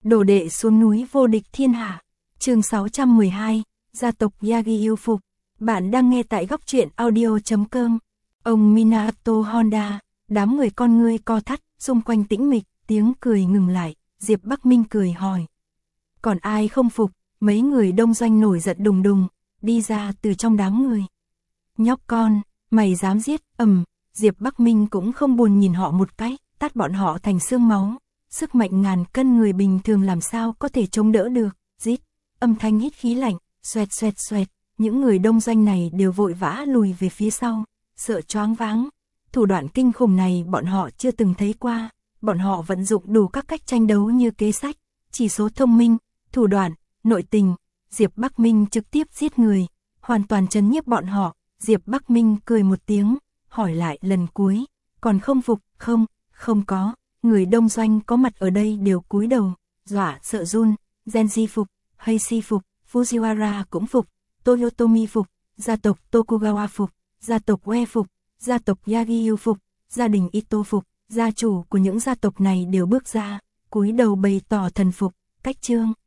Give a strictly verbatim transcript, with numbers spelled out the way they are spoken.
Đồ đệ xuống núi vô địch thiên hạ. Chương sáu trăm mười hai, gia tộc Yagi yêu phục. Bạn đang nghe tại góc truyện audio chấm com. Ông Minato Honda, đám người con ngươi co thắt, xung quanh tĩnh mịch, tiếng cười ngừng lại, Diệp Bắc Minh cười hỏi. Còn ai không phục? Mấy người đông doanh nổi giận đùng đùng, đi ra từ trong đám người. Nhóc con, mày dám giết, ầm, Diệp Bắc Minh cũng không buồn nhìn họ một cái, tát bọn họ thành xương máu. Sức mạnh ngàn cân người bình thường làm sao có thể chống đỡ được, rít, âm thanh hít khí lạnh, xoẹt xoẹt xoẹt, những người đông doanh này đều vội vã lùi về phía sau, sợ choáng váng. Thủ đoạn kinh khủng này bọn họ chưa từng thấy qua, bọn họ vận dụng đủ các cách tranh đấu như kế sách, chỉ số thông minh, thủ đoạn, nội tình. Diệp Bắc Minh trực tiếp giết người, hoàn toàn trấn nhiếp bọn họ. Diệp Bắc Minh cười một tiếng, hỏi lại lần cuối, còn không phục, không, không có. Người đông doanh có mặt ở đây đều cúi đầu, dọa sợ run. Genji phục, Heishi phục, Fujiwara cũng phục, Toyotomi phục, gia tộc Tokugawa phục, gia tộc Ue phục, gia tộc Yagyu phục, gia đình Ito phục, gia chủ của những gia tộc này đều bước ra, cúi đầu bày tỏ thần phục. Cách chương